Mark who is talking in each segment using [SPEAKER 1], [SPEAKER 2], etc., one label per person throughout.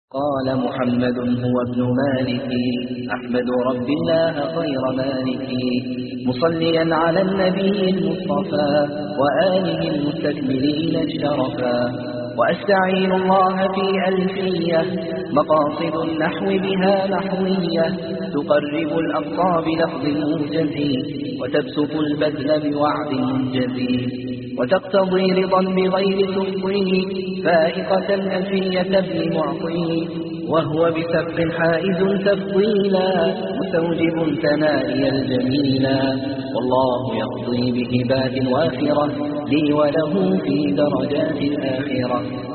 [SPEAKER 1] قال محمد هو ابن مالك أحمد رب الله خير مالك مصليا على النبي المصطفى وآله المستكملين الشرفا وأستعين الله في ألفية مقاصد النحو بها نحوية تقرب الأقصى بلفظ موجز وتبسط البذل بوعد منجز وتقتضي رضا بغير تفضيل فائقة ألفية ابن معطي وهو بسبق حائز تفضيلا مستوجب ثنائي الجميلا والله يقضي بهبات وافرة لي وله في درجات الآخرة.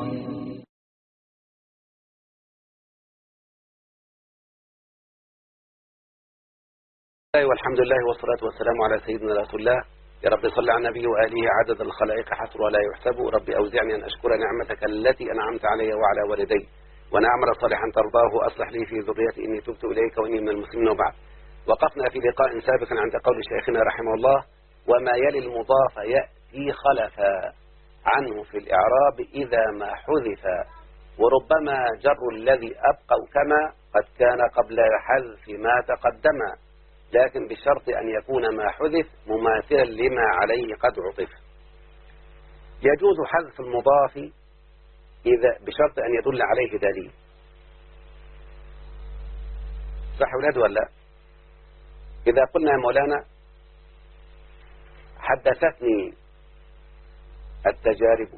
[SPEAKER 2] والحمد لله والصلاة والسلام على سيدنا رسول الله. يا رب صل على النبي وآله عدد الخلائق حصر ولا يحسب. رب أوزعني أن أشكر نعمتك التي أنعمت علي وعلى والدي وأن أعمل صالحا ترضاه وأصلح لي في ذريتي إني تبت إليك وإني من المسلمين. وبعد، وقفنا في لقاء سابق عند قول شيخنا رحمه الله: وما يلي المضاف يأتي خلفا عنه في الإعراب إذا ما حذف، وربما جر الذي أبقوا كما قد كان قبل حذف ما تقدم، لكن بشرط أن يكون ما حذف مماثلا لما عليه قد عطف. يجوز حذف المضاف إذا بشرط أن يدل عليه دليل. صح ولاد ولا؟ إذا قلنا يا مولانا حدثتني التجارب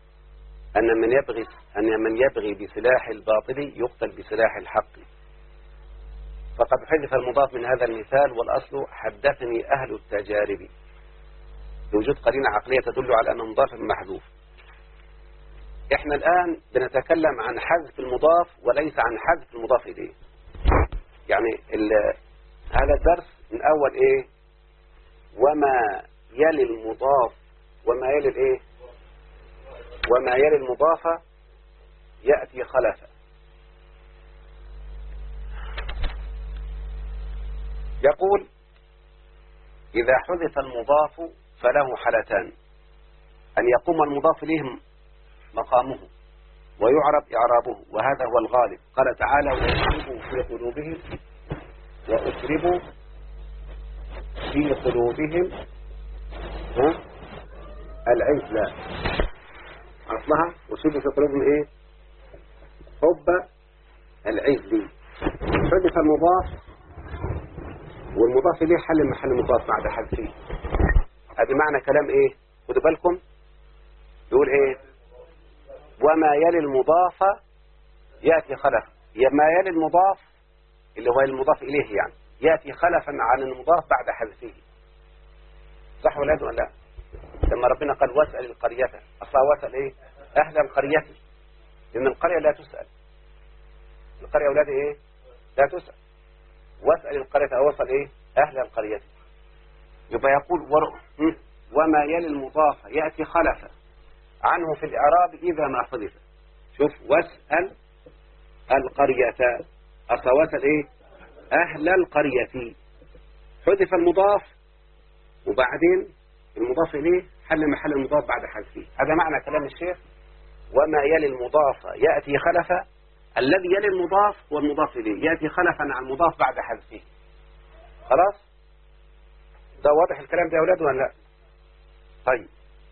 [SPEAKER 2] أن من يبغي بسلاح الباطل يقتل بسلاح الحق، فقد حذف المضاف من هذا المثال، والأصل حدثني أهل التجارب، بوجود قرينة عقلية تدل على أن المضاف محذوف. إحنا الآن بنتكلم عن حذف المضاف وليس عن حذف المضاف إليه. يعني هذا الدرس من أول إيه؟ وما يلي المضاف، وما يلي الإيه؟ وما يلي المضاف يأتي خلفا. يقول: إذا حذف المضاف فله حالتان: أن يقوم المضاف إليه مقامه ويعرب إعرابه، وهذا هو الغالب. قال تعالى: وأشربوا في قلوبهم العجل. أصلها وأشربوا في قلوبهم إيه؟ حب العجل. حذف المضاف والمضاف إليه حل محل المضاف بعد حذفه. هذا معنى كلام إيه؟ خدوا بالكم، يقول إيه؟ وما يلي المضاف يأتي خلفا. ما يلي المضاف اللي هو المضاف إليه يعني يأتي خلفا عن المضاف بعد حذفه. صح ولا لا؟ لما ربنا قال: واسأل القرية، أصلا واسأل إيه؟ أهل القرية، لأن القرية لا تسأل. القرية أولاد إيه؟ لا تسأل. واسأل القرية أو وصل إيه؟ أهل القرية. يبقى يقول: وما يلي المضاف يأتي خلفا عنه في الإعراب إذا ما حذف. شوف، واسأل القرية، أصلا واسأل إيه؟ أهل القرية. حذف المضاف وبعدين المضاف إليه حل محل المضاف بعد حذفه. هذا معنى كلام الشيخ: وما يلي المضاف يأتي خلفا. الذي يلي المضاف هو المضاف إليه يأتي خلفا عن المضاف بعد حذفه. خلاص؟ ده واضح الكلام ده يا أولاد ولا لا؟ طيب،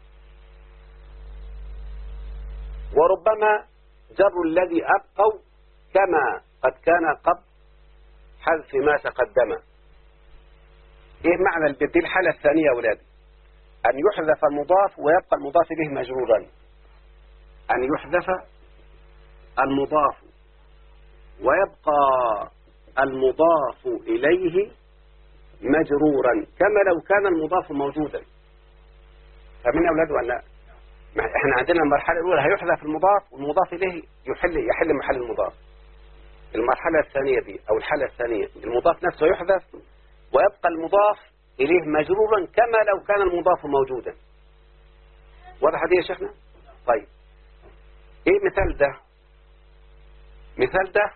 [SPEAKER 2] وربما جر الذي أبقوا كما قد كان قبل حذف ما تقدم. إيه معنى دي الحالة الثانية يا أولاد؟ أن يحذف المضاف ويبقى المضاف إليه مجرورا. أن يحذف المضاف ويبقى المضاف إليه مجرورا كما لو كان المضاف موجودا. فمن يا أولاد ولا لا؟ احنا عندنا المرحلة الأولى هيحذف المضاف والمضاف إليه يحل محل المضاف. المرحلة الثانية دي أو الحالة الثانية المضاف نفسه يحذف ويبقى المضاف إليه مجرورا كما لو كان المضاف موجودا. واضح دي يا شيخنا؟ طيب، إيه مثال ده؟ مثال ده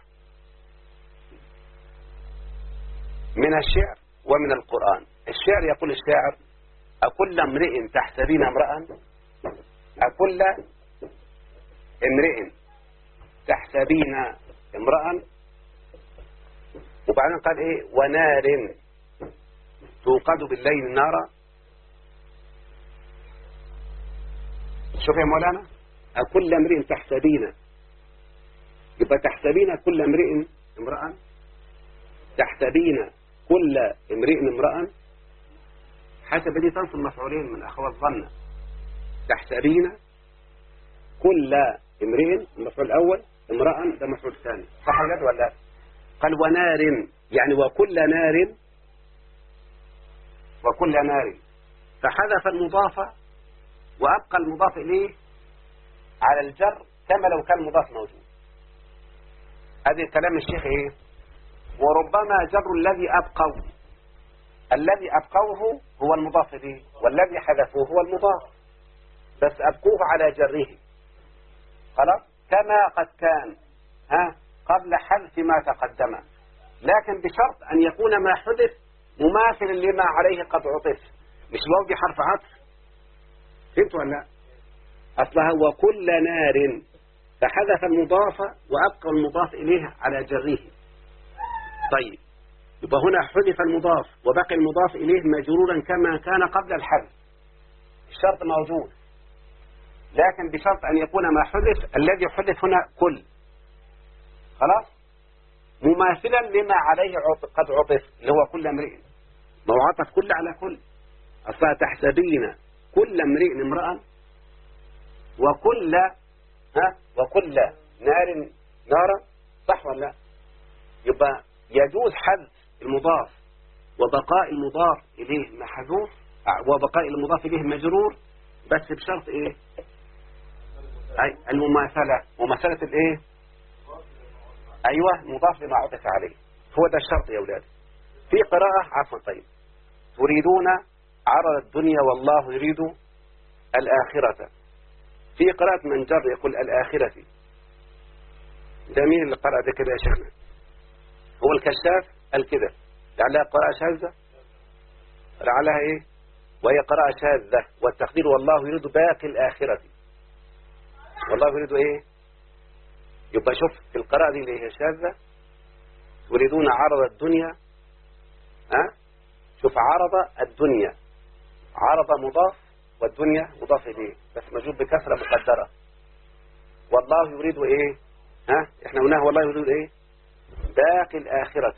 [SPEAKER 2] من الشعر ومن القرآن. الشعر يقول الشاعر: أكل امرئ تحسبين امرأ، أكل امرئ تحسبين امرأ، وبعدين قال ايه ونار توقد بالليل نارا. شوف يا مولانا، أكل امرئ تحسبين، يبقى تحسبين كل امرئ امرأ، تحسبين كل امرئ امرأ. حسب دي تنصب مفعولين من أخوات ظن. تحسبين كل امرئ المفعول الأول، امرأ ده مفعول ثاني، صح ولا لا؟ قال ونار يعني وكل نار، وكل نار، فحذف المضاف وأبقى المضاف إليه على الجر كما لو كان المضاف موجود. هذا كلام الشيخ ايه؟ وربما جر الذي أبقوه هو المضاف به، والذي حذفوه هو المضاف، بس أبقوه على جره خلاص كما قد كان قبل حذف ما تقدم، لكن بشرط أن يكون ما حذف مماثل لما عليه قد عطف، مش الواو دي حرف عطف. فهمتوا ولا لا؟ أصلها وكل نار، فحذف المضاف وأبقى المضاف إليه على جره. طيب يبقى هنا حذف المضاف وبقي المضاف إليه مجرورا كما كان قبل الحذف، الشرط موجود، لكن بشرط أن يكون ما حذف الذي حذف هنا كل خلاص مماثلا لما عليه قد عطف، اللي هو كل امرئ، ما هو عطف كل على كل. أصلا تحسبين كل امرئ امرأ وكل نار نارا، صح ولا لا؟ يبقى يجوز حذف المضاف وبقاء المضاف إليه محذوف، وبقاء المضاف إليه مجرور، بس بشرط إيه؟ المماثلة، مماثلة الإيه؟ أيوة، مضاف لما عطف عليه، هو ده الشرط يا أولاد. في قراءة عفوا طيب، تريدون عرض الدنيا والله يريد الآخرة. في قراءة من جر يقول الآخرة. ده مين اللي قرأ ده كده يا شيخنا؟ هو الكشاف الكذا، لعلها قراءة شاذة، لعلها إيه؟ وهي قراءة شاذة، والتقدير والله يريد باقي الآخرة، والله يريد إيه؟ يبقى شوف في القراءة دي اللي هي شاذة، تريدون عرض الدنيا، شوف عرض الدنيا، عرض مضاف والدنيا مضاف إليه بس مجرور بكسرة مقدرة، والله يريد إيه؟ إحنا قلناه والله يريد إيه؟ باقي الآخرة.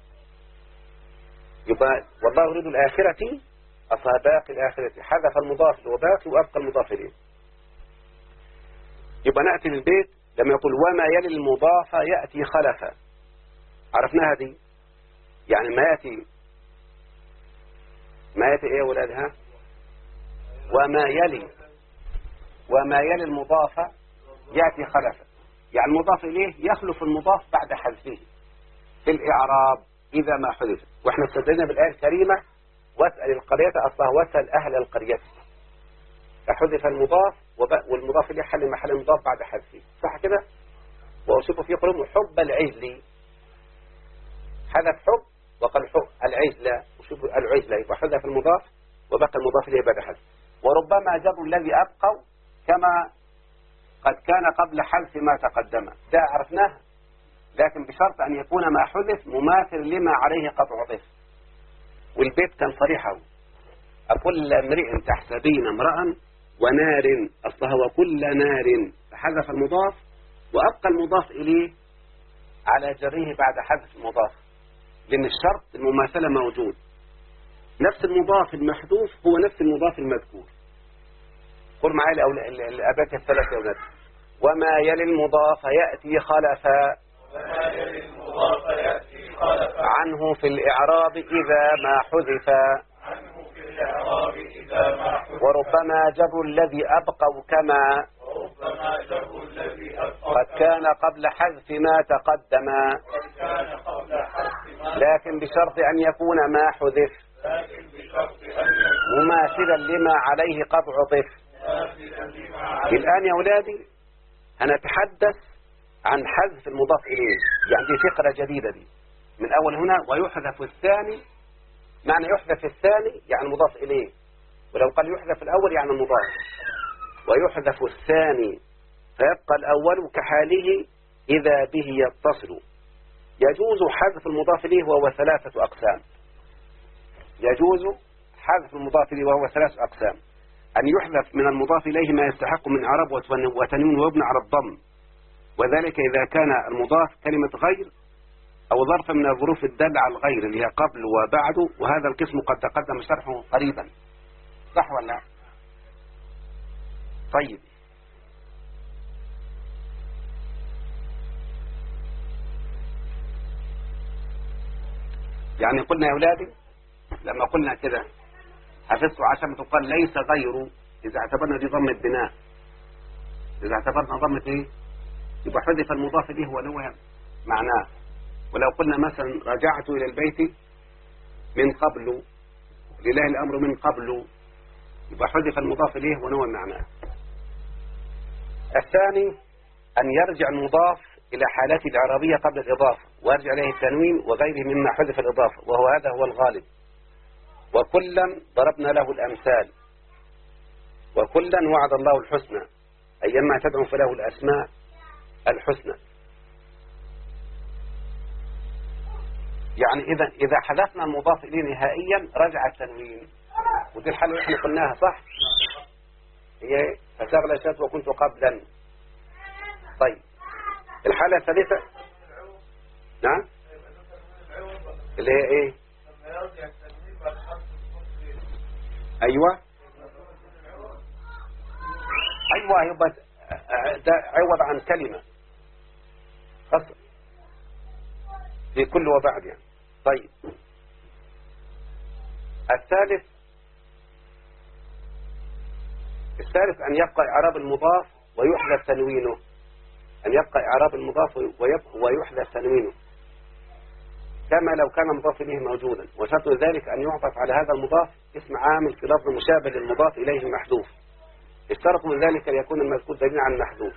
[SPEAKER 2] يبقى والله يريد الآخرة أصلا باقي الآخرة، حذف المضاف اللي هو باقي وأبقى المضاف إليه. يبقى نأتي للبيت لما يقول وما يلي المضاف يأتي خلفا، عرفناها دي، يعني ما يأتي إيه ولادها؟ وما يلي المضاف يأتي خلفا، يعني المضاف إليه يخلف المضاف بعد حذفه في الإعراب إذا ما حذف. وإحنا استدلنا بالآية الكريمة واسأل القرية أصلها واسأل أهل القرية، فحذف المضاف والمضاف إليه حل محل المضاف بعد حذفه، صح كده؟ وأشوف في قلوبهم حب العجل، حذف حب وقال حب العجل، وشوف العجل يبقى حذف المضاف وبقى المضاف إليه بعد حذف. وربما جر الذي أبقوا كما قد كان قبل حذف ما تقدم، ده عرفناه، لكن بشرط أن يكون ما حذف مماثل لما عليه قد عطف. والبيت كان صريحه، أكل امرئ تحسبين امرأ ونار، أصلها وكل نار، فحذف المضاف وأبقى المضاف إليه على جره بعد حذف المضاف، لأن الشرط المماثلة موجود، نفس المضاف المحذوف هو نفس المضاف المذكور. قل معي الأبات الثلاث يا أولاد. وما يلي المضاف يأتي خلفا عنه في الإعراب إذا ما حذف، وربما جر الذي أبقوا كما قد كان قبل حذف ما تقدم، لكن بشرط أن يكون ما حذف مماثلا لما عليه قد عطف. الآن يا أولادي هنتحدث عن حذف المضاف إليه، يعني دي فقرة جديدة دي من أول هنا. ويحذف الثاني، معنى يحذف الثاني يعني مضاف إليه، ولو قال يحذف الأول يعني المضاف. ويحذف الثاني فيبقى الأول كحاله إذا به يتصل. يجوز حذف المضاف إليه وهو 3 أقسام. يجوز حذف المضاف إليه وهو 3 أقسام: أن يحذف من المضاف إليه ما يستحق من إعراب وتنوين ويبنى على الضم، وذلك إذا كان المضاف كلمة غير أو ظرف من الظروف الدالة على الغير اللي هي قبل وبعد، وهذا القسم قد تقدم شرحه قريبا. صح ولا لا؟ طيب، يعني قلنا يا أولادي لما قلنا كده حفظت عشان تقال ليس غيره، إذا اعتبرنا دي ضمة بناء، إذا اعتبرنا ضمة إيه يبقى حذف المضاف إليه ونوه معناه. ولو قلنا مثلا رجعت إلى البيت من قبل، لله الأمر من قبل، يبقى حذف المضاف إليه ونوه معناه. الثاني أن يرجع المضاف إلى حالته الإعرابية قبل الإضافة ويرجع إليه التنوين وغيره مما حذف الإضافة، وهو هذا هو الغالب. وكلا ضربنا له الأمثال، وكلا وعد الله الحسنى، أيما تدعو فله الأسماء الحسنى. يعني إذا حذفنا المضاف إليه نهائيا رجع التنوين، ودي الحالة اللي احنا قلناها صح؟ هي فشغل شات وكنت قبلا. طيب، الحالة الثالثة نعم اللي هي ايه؟ ايوه يبقى ده عوض عن كلمة خاصة في كل وبعد يعني. طيب، الثالث أن يبقى إعراب المضاف ويحذف تنوينه، أن يبقى إعراب المضاف ويحذف تنوينه كما لو كان مضاف إليه موجودا، وشرط ذلك أن يعطف على هذا المضاف اسم عامل في لفظ مشابه للمضاف إليه محذوف. اشترط من ذلك أن يكون المذكور دليلا عن المحذوف.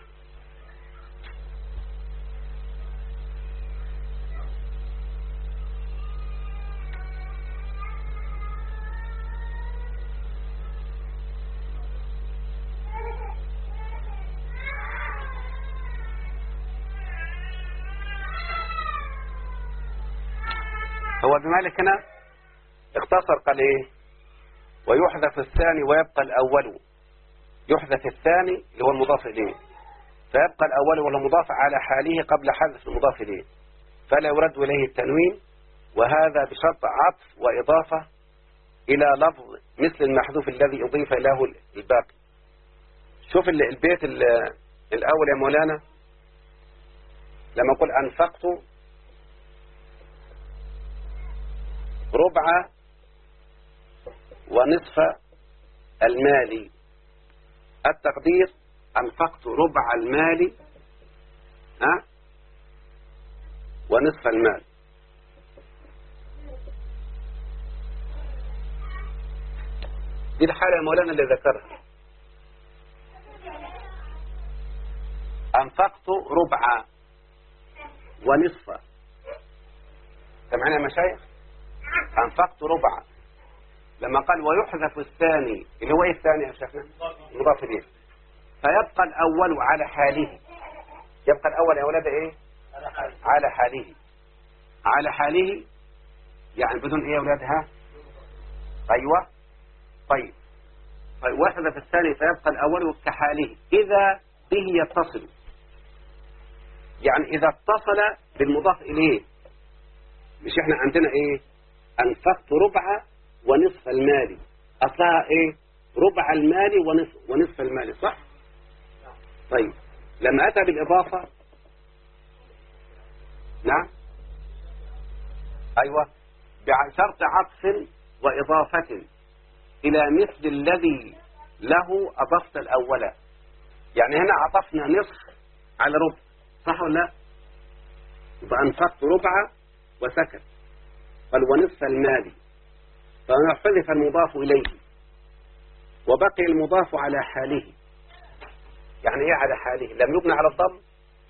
[SPEAKER 2] هو بمالك هنا اختصر قال ايه؟ ويحذف الثاني ويبقى الأول. يحذف الثاني اللي هو المضاف إليه، فيبقى الأول وهو مضاف على حاله قبل حذف المضاف إليه، فلا يرد إليه التنوين، وهذا بشرط عطف وإضافة إلى لفظ مثل المحذوف الذي أضيف له الباقي. شوف البيت الأول يا مولانا لما أقول أنفقت ربع ونصف المال، التقدير أنفقت ربع المال ونصف المال. دي الحالة يا مولانا اللي ذكرها، أنفقت ربع ونصف. سمعنا يا مشايخ؟ أنفقت ربع، لما قال ويحذف الثاني اللي هو ايه الثاني يا شيخنا؟ مضاف إليه، فيبقى الأول على حاله. يبقى الأول يا ولد ايه؟ على حاله. على حاله يعني بدون ايه يا ولادها؟ ايوه. طيب ويحذف الثاني فيبقى الأول كحاله إذا به يتصل، يعني إذا اتصل بالمضاف إليه. مش احنا عندنا ايه؟ أنفقت ربع ونصف المال، أصلها ايه؟ ربع المال ونصف المال، صح؟ طيب لما أتى بالإضافة نعم أيوة بشرط عطف وإضافة إلى مثل الذي له أضفت الأول. يعني هنا عطفنا نصف على ربع، صح ولا لا؟ يبقى أنفقت ربع وسكت، قال ونصف المال، فهنا حذف المضاف إليه وبقي المضاف على حاله. يعني ايه على حاله؟ لم يبنى على الضم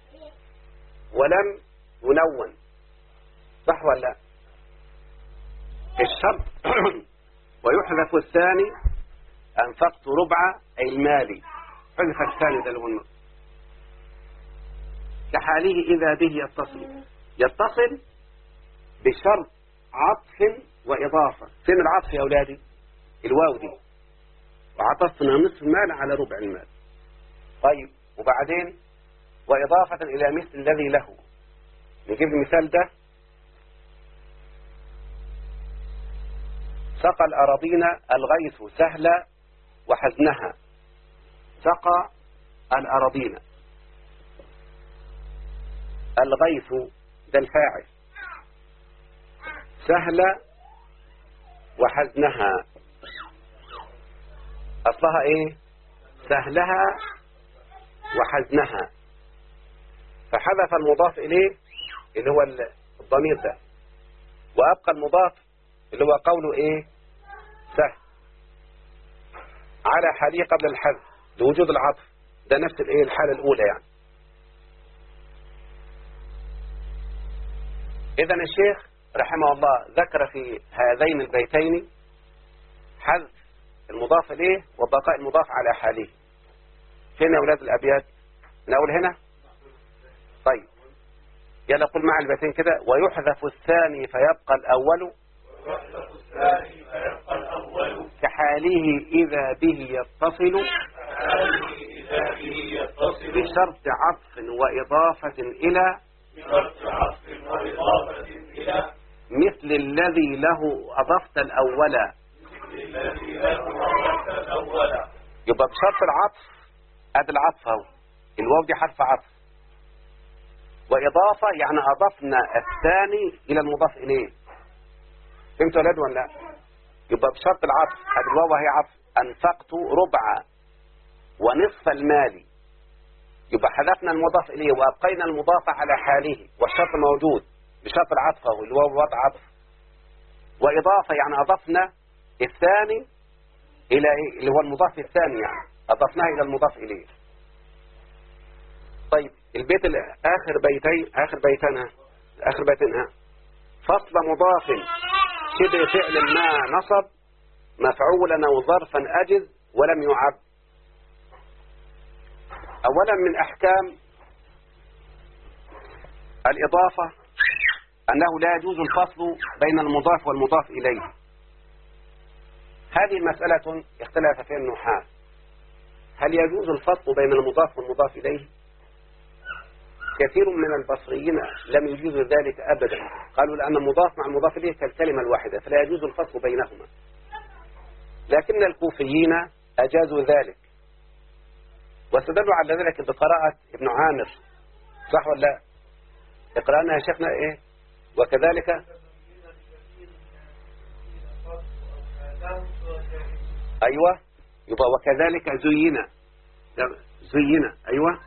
[SPEAKER 2] ولم ينون، صح ولا لا؟ الشرط ويحذف الثاني أنفقت ربع أي المالي، حذف الثاني ده اللي هو كحاله إذا به يتصل بشرط عطف وإضافة. فين العطف يا أولادي؟ الواو دي، وعطفنا نصف المال على ربع المال. طيب وبعدين وإضافة إلى مثل الذي له. نجيب المثال ده: سقى الأراضين الغيث سهلا وحزنها. سقى الأراضين، الغيث ده الفاعل، سهلا وحزنها أصلها إيه؟ سهلها وحزنها، فحذف المضاف إليه اللي هو الضمير ده، وأبقى المضاف اللي هو قوله إيه؟ سهل، على حاله قبل الحذف لوجود العطف. ده نفس الإيه؟ الحالة الأولى يعني. إذن الشيخ رحمه الله ذكر في هذين البيتين حذف المضاف إليه وبقاء المضاف على حاله. فين يا أولاد الأبيات؟ نقول هنا؟ طيب يلا قل مع البيتين كده: ويحذف الثاني فيبقى الأول كحاله إذا به يتصل بشرط عطف وإضافة إلى مثل الذي له أضفت الأول. يبقى بشرط العطف، ادي العطف اهو، الواو دي حرف عطف، وإضافة يعني أضفنا الثاني إلى المضاف إليه. فهمتوا يا ولاد ولا لا؟ يبقى بشرط العطف، ادي الواو هي عطف: أنفقت ربع ونصف المال. يبقى حذفنا المضاف إليه وأبقينا المضاف على حاله والشرط موجود بشرط العطف اهو، الواو وضع عطف. وإضافة يعني أضفنا الثاني إلى إيه؟ اللي هو المضاف الثاني، يعني أضفناه إلى المضاف إليه. طيب البيت آخر بيتين فصل مضاف شبه فعل ما نصب مفعولا أو ظرفا أجز ولم يعب. أولا من أحكام الإضافة أنه لا يجوز الفصل بين المضاف والمضاف إليه. هذه مسألة اختلف فيها النحاة: هل يجوز الفصل بين المضاف والمضاف إليه؟ كثير من البصريين لم يجوزوا ذلك أبدا، قالوا لأن المضاف مع المضاف إليه كالكلمة الواحدة فلا يجوز الفصل بينهما. لكن الكوفيين أجازوا ذلك، واستدلوا على ذلك بقراءة ابن عامر. صح ولا لا؟ اقرأنا يا شيخنا إيه؟ وكذلك أيوة، يبقى وكذلك زين أيوة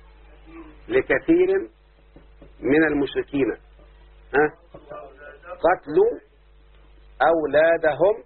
[SPEAKER 2] لكثير من المشركين قتلوا أولادهم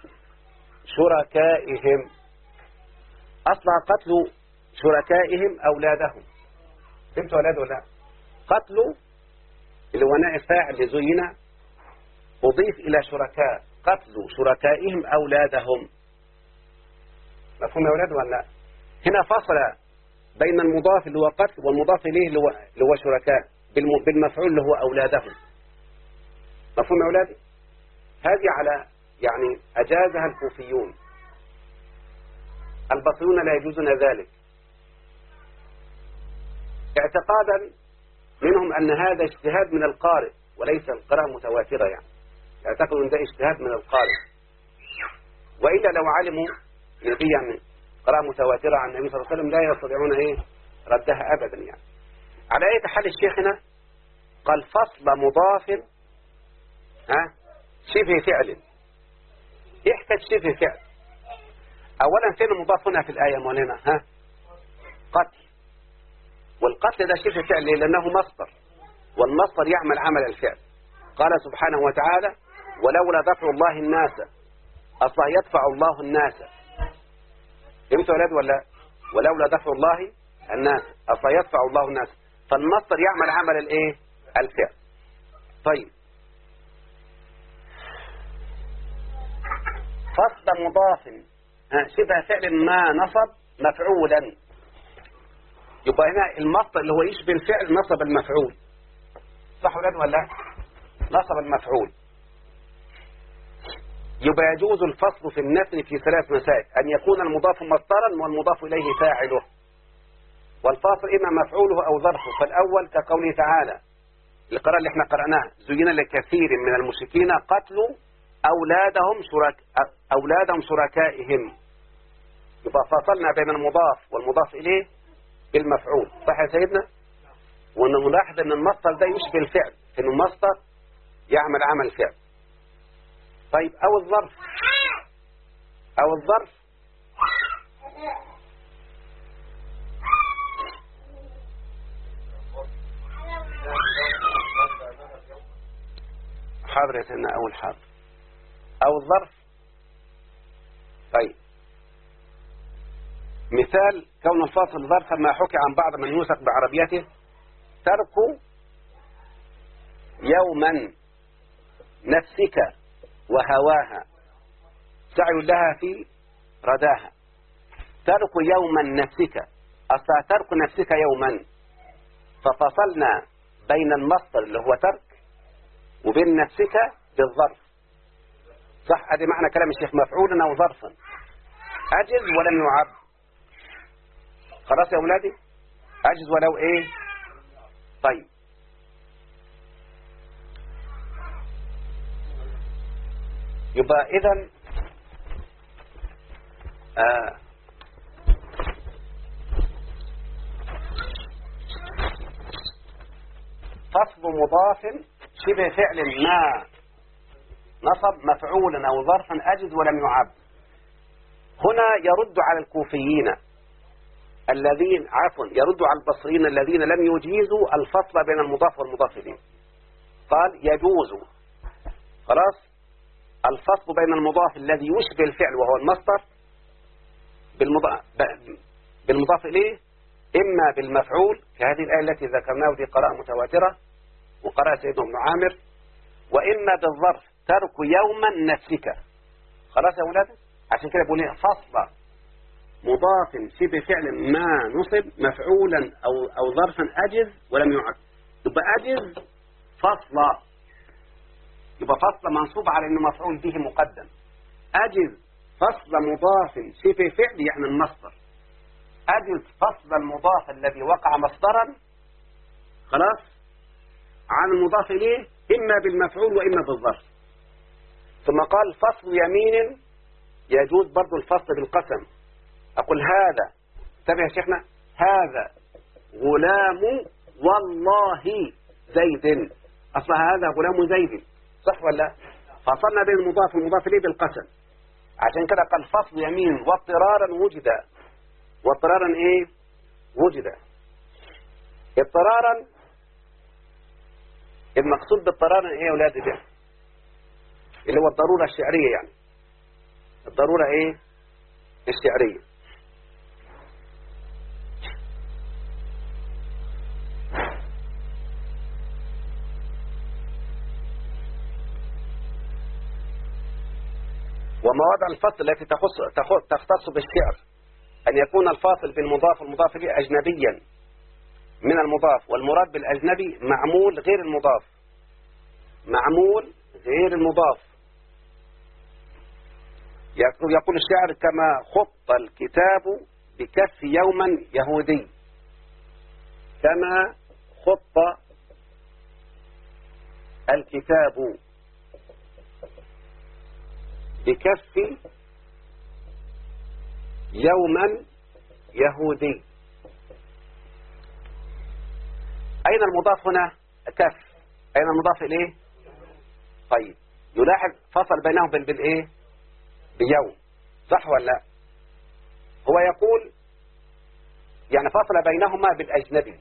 [SPEAKER 2] شركائهم. أصلها قتلوا شركائهم أولادهم. فهمتوا أولاد ولا؟ قتلوا اللي هو نائب فاعل لزين أضيف إلى شركاء، قتلوا شركائهم أولادهم. مفهوم يا أولاد ولا؟ هنا فصل بين المضاف اللي هو قتل والمضاف إليه اللي هو شركاء بالمفعول اللي هو أولادهم. مفهوم يا أولاد؟ هذه على يعني أجازها الكوفيون. البصريون لا يجوزون ذلك اعتقادا منهم أن هذا اجتهاد من القارئ وليس القراءة متواترة، يعني يعتقدون ده اجتهاد من القارئ، وإلا لو علموا نبيا قراءة متواترة عن النبي صلى الله عليه وسلم لا يستطيعون ردها أبدا. يعني على أي حال الشيخ هنا قال فصل مضاف شبه فعل. يحتاج شبه فعل. أولا فين المضاف هنا في الآية مولانا؟ قتل، والقتل ده شبه فعل لأنه مصدر، والمصدر يعمل عمل الفعل. قال سبحانه وتعالى: ولولا دفع الله الناس، أصلا يدفع الله الناس. فهمتوا يا أولاد ولا؟ ولولا دفع الله الناس أصلا يدفع الله الناس، فالمصدر يعمل عمل الايه؟ الفعل. طيب فصل مضاف شبه فعل ما نصب مفعولا. يبقى هنا المصدر اللي هو يشبه الفعل نصب المفعول، صح ولا لا؟ نصب المفعول. يبقى يجوز الفصل في النثر في 3 مسائل: أن يكون المضاف مصدرا والمضاف إليه فاعله، والفاصل إما مفعوله أو ظرفه. فالأول كقوله تعالى القراءة اللي احنا قرأناها: زين لكثير من المشركين قتلوا أولادهم شركائهم. يبقى فصلنا بين المضاف والمضاف إليه بالمفعول، صح يا سيدنا؟ ونلاحظ أن المصدر ده يشبه الفعل، أن المصدر يعمل عمل فعل. طيب أو الظرف حاضر يا سيدنا، أول حاضر أو الظرف. طيب مثال كون الفاصل ظرفا ما حكي عن بعض من يوثق بعربيته: ترك يوما نفسك وهواها سعي لها في رداها. ترك يوما نفسك، أصلا ترك نفسك يوما، ففصلنا بين المصدر اللي هو ترك وبين نفسك بالظرف، صح؟ هذا معنى كلام الشيخ: مفعولا أو ظرفا أجز ولم يعب. خلاص يا أولادي؟ أجز ولو إيه؟ طيب يبقى إذن فصل مضاف شبه فعل ما نصب مفعولا أو ظرفا أجز ولم يعب. هنا يرد على الكوفيين الذين يرد على البصريين الذين لم يجيزوا الفصل بين المضاف والمضاف إليه. قال يجوز خلاص الفصل بين المضاف الذي يشبه الفعل وهو المصدر بالمضاف إليه، إما بالمفعول كهذه الآية التي ذكرناها ودي قراءة متواترة وقراءة سيدنا ابن عامر، وإما بالظرف: ترك يوما نفسك. خلاص يا أولاد؟ عشان كده بقول فصل مضاف شبه فعل ما نصب مفعولا أو ظرفا أجز ولم يعد. يبقى أجز فصل، يبقى فصل منصوب على أنه مفعول به مقدم. أجز فصل مضاف شبه فعل يعني المصدر. أجز فصل المضاف الذي وقع مصدرا خلاص عن المضاف إليه، إما بالمفعول وإما بالظرف. ثم قال فصل يمين يجوز برضو الفصل بالقسم. أقول هذا، انتبه يا شيخنا، هذا غلام والله زيد، أصلا هذا غلام زيد، صح ولا؟ فصلنا بين المضاف والمضاف إليه بالقسم. عشان كده قال فصل يمين واضطرارا وجد. واضطرارا إيه؟ وجد. اضطرارا المقصود باضطرارا إيه يا أولاد ده؟ اللي هو الضرورة الشعرية، يعني الضرورة إيه؟ الشعرية. ومواضع الفصل التي تختص بالشعر أن يكون الفاصل بين المضاف والمضاف إليه أجنبيا من المضاف، والمراد بالأجنبي معمول غير المضاف. معمول غير المضاف. يقول الشاعر: كما خط الكتاب بكف يوما يهودي. كما خط الكتاب بكف يوما يهودي. أين المضاف هنا؟ كف. أين المضاف إليه؟ طيب يلاحظ فصل بينهم بالإيه؟ بيوم، صح ولا لا؟ هو يقول يعني فصل بينهما بالأجنبي.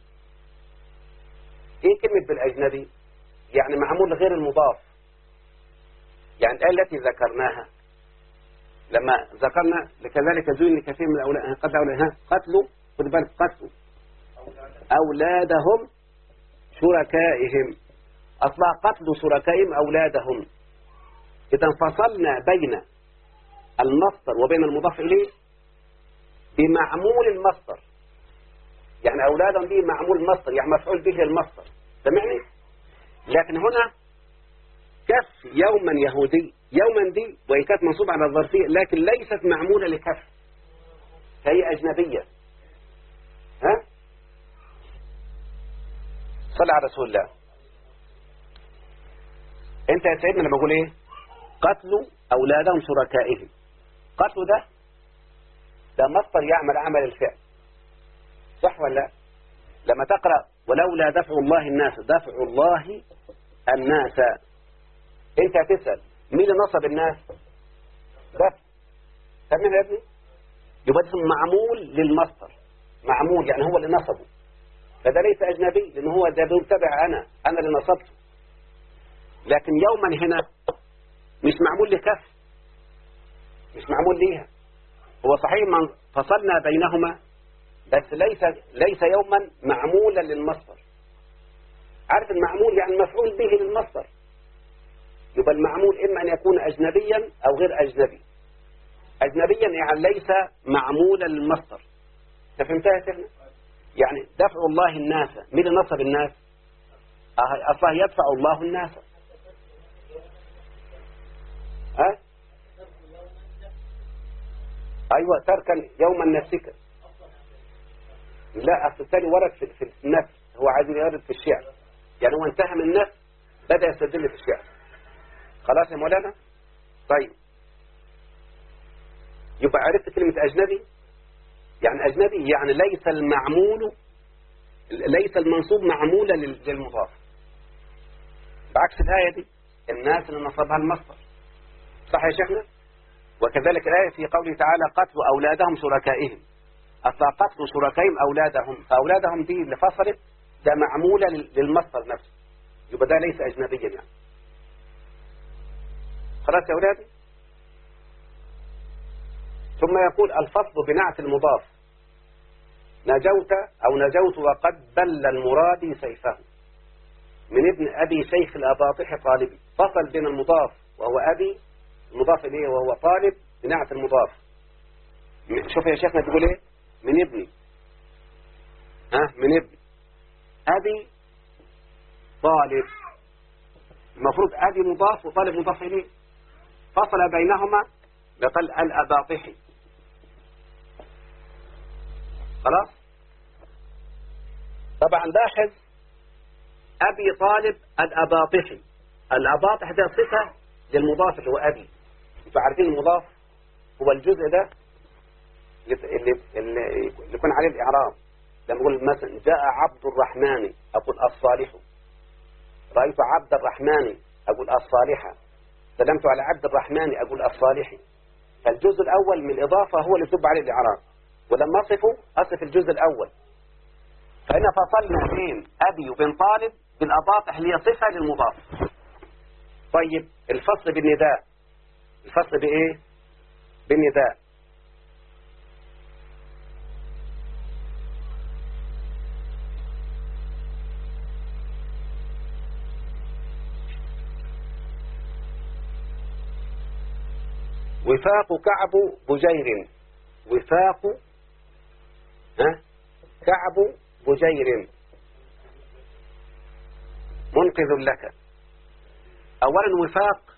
[SPEAKER 2] إيه كلمة بالأجنبي؟ يعني معمول غير المضاف. يعني الآية التي ذكرناها لما ذكرنا لكذلك زين لكثير من الأولاد قتلوا، خد بالك، قتلوا أولادهم شركائهم، أصلا قتلوا شركائهم أولادهم. إذا فصلنا بين المصدر وبين المضاف إليه بمعمول المصدر. يعني أولادهم دي معمول مصدر، يعني مفعول به للمصدر، سمعني؟ لكن هنا كف يوما يهودي، يوما دي وإن كانت منصوبة على الظرفية لكن ليست معمولة لكف، فهي أجنبية. ها؟ صلى على رسول الله. انت يا سيدنا لما بقول ايه؟ قتلوا أولادهم شركائهم، قتلوا ده مصدر يعمل عمل الفعل، صح ولا لا؟ لما تقرأ ولولا دفع الله الناس، دفع الله الناس، انت هتسأل مين اللي نصب الناس؟ دفع. فاهمين يا ابني؟ يبقى اسم معمول للمصدر، معمول يعني هو اللي نصبه، فده ليس أجنبي لأن هو ده بيتبع أنا اللي نصبته. لكن يوما هنا مش معمول لكف، مش معمول ليها، هو صحيح من فصلنا بينهما بس ليس يوما معمولا للمصدر. عارف المعمول يعني مفعول به للمصدر، يبقى المعمول إما أن يكون أجنبيا أو غير أجنبي. أجنبيا يعني ليس معمولا للمصدر. فهمتها يا سيدنا؟ يعني دفع الله الناس، مين اللي نصب الناس؟ أصلا يدفع الله الناس. ها؟ أيوة تركا يوما نفسك. لا أصل الثاني ورد في النفس، هو عايز يورد في الشعر، يعني هو انتهى من النفس بدأ يستدل في الشعر. خلاص يا مولانا؟ طيب يبقى عرفت كلمة أجنبي؟ يعني أجنبي يعني ليس المعمول، ليس المنصوب معمولا للمضاف، بعكس الآية دي الناس اللي نصبها المصدر، صح يا شيخنا؟ وكذلك الآية في قوله تعالى قتلوا أولادهم شركائهم، أصلا قتلوا شركائهم أولادهم، فأولادهم دي اللي فصلت ده معمولة للمصدر نفسه، يبقى ده ليس أجنبيا يعني. خلاص يا أولادي؟ ثم يقول الفصل بنعت المضاف، نجوت أو نجوت وقد بل المراد سيفه من ابن أبي شيخ الأباطح طالبي. فصل بين المضاف وهو أبي، المضاف إليه وهو طالب بنعت المضاف. شوف يا شيخنا تقول إيه؟ من ابني، من ابني أبي طالب، المفروض أبي مضاف وطالب مضاف إليه، فصل بينهما بقل الأباطحي. خلاص؟ طبعا لاحظ أبي طالب الأباطحي، الأباطح ده صفة للمضاف اللي هو أبي. انتوا عارفين المضاف هو الجزء ده اللي يكون عليه الإعراب. لما نقول مثلا جاء عبد الرحمن أقول الصالح، رأيت عبد الرحمن أقول الصالحة، سلمت على عبد الرحمن أقول الصالح. فالجزء الأول من الإضافة هو اللي يتب عليه الإعراب، ولما أصف الجزء الأول. فإن فصلنا بين أبي وبين طالب بالأباطح اللي هي صفة للمضاف. طيب الفصل بالنداء، الفصل بإيه؟ بالنداء. وفاق كعب بجير، وفاق كعب بجير منقذ لك. أولا وفاق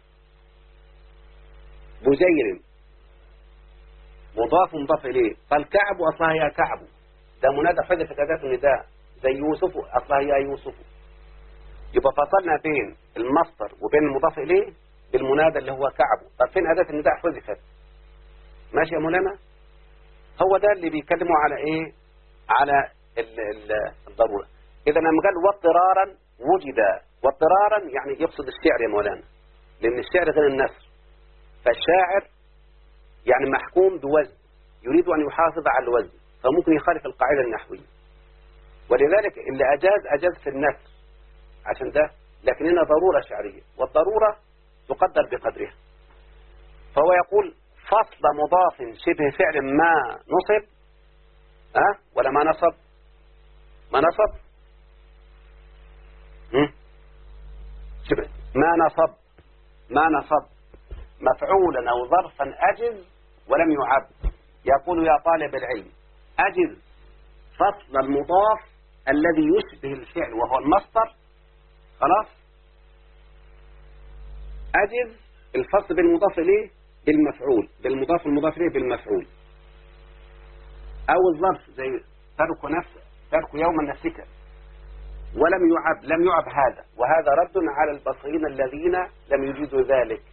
[SPEAKER 2] بجير مضاف إليه، فالكعب أصلها يا كعب، ده منادى حذفت أداة النداء زي يوسف أصلها يا يوسف. يبقى فصلنا بين المصدر وبين المضاف إليه بالمنادى اللي هو كعب. طب فين أداة النداء حذفت؟ ماشي يا مولانا؟ هو ده اللي بيكلموا على إيه؟ على الضرورة. إذا لما قال واضطرارا وجد، واضطرارا يعني يقصد الشعر يا مولانا، لأن الشعر غير النثر، فالشاعر يعني محكوم بوزن، يريد أن يحافظ على الوزن، فممكن يخالف القاعدة النحوية، ولذلك اللي أجاز في النثر عشان ده. لكن هنا ضرورة شعرية، والضرورة تقدر بقدرها. فهو يقول فصل مضاف شبه فعل ما نصب ولا ما نصب؟ ما نصب شبه ما نصب مفعولا أو ظرفا أجز ولم يعب. يقول يا طالب العلم أجز فصل المضاف الذي يشبه الفعل وهو المصدر. خلاص. أجز الفصل بالمضاف إليه بالمفعول، بالمضاف المضاف إليه بالمفعول. أو الظرف زي ترك يوما نفسك لم يعب هذا، وهذا رد على البصريين الذين لم يجيزوا ذلك.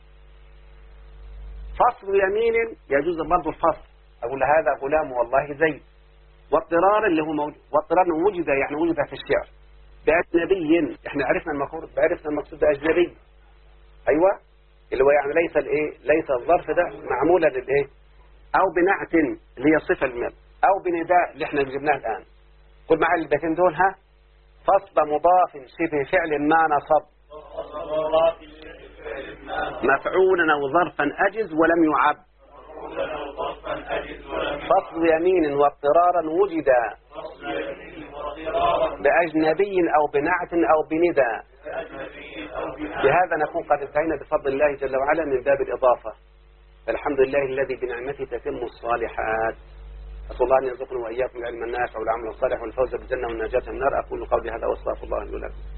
[SPEAKER 2] فصل يمين يجوز برضه الفصل، أقول هذا غلام والله زيد. واضطرار اللي هو موجود، واضطرار وجد يعني وجد في الشعر. بأجنبي احنا عرفنا المقصود بأجنبي. أيوة اللي هو يعني ليس الظرف ده معمولا للايه، أو بنعت اللي هي صفة المال، أو بنداء اللي احنا جبناه الآن. قل معي البيتين دول. فصل مضاف شبه فعل ما نصب مفعولا أو ظرفا أجز ولم يعب. فصل يمين واضطرارا وجد بأجنبي أو بنعت أو بندى. بهذا نكون قد انتهينا بفضل الله جل وعلا من باب الإضافة. الحمد لله الذي بنعمته تتم الصالحات. أسأل الله أن يرزقنا وإياكم العلم النافع والعمل الصالح والفوز بالجنة والنجاة من النار. أقول قولي هذا واستغفر الله لي ولكم.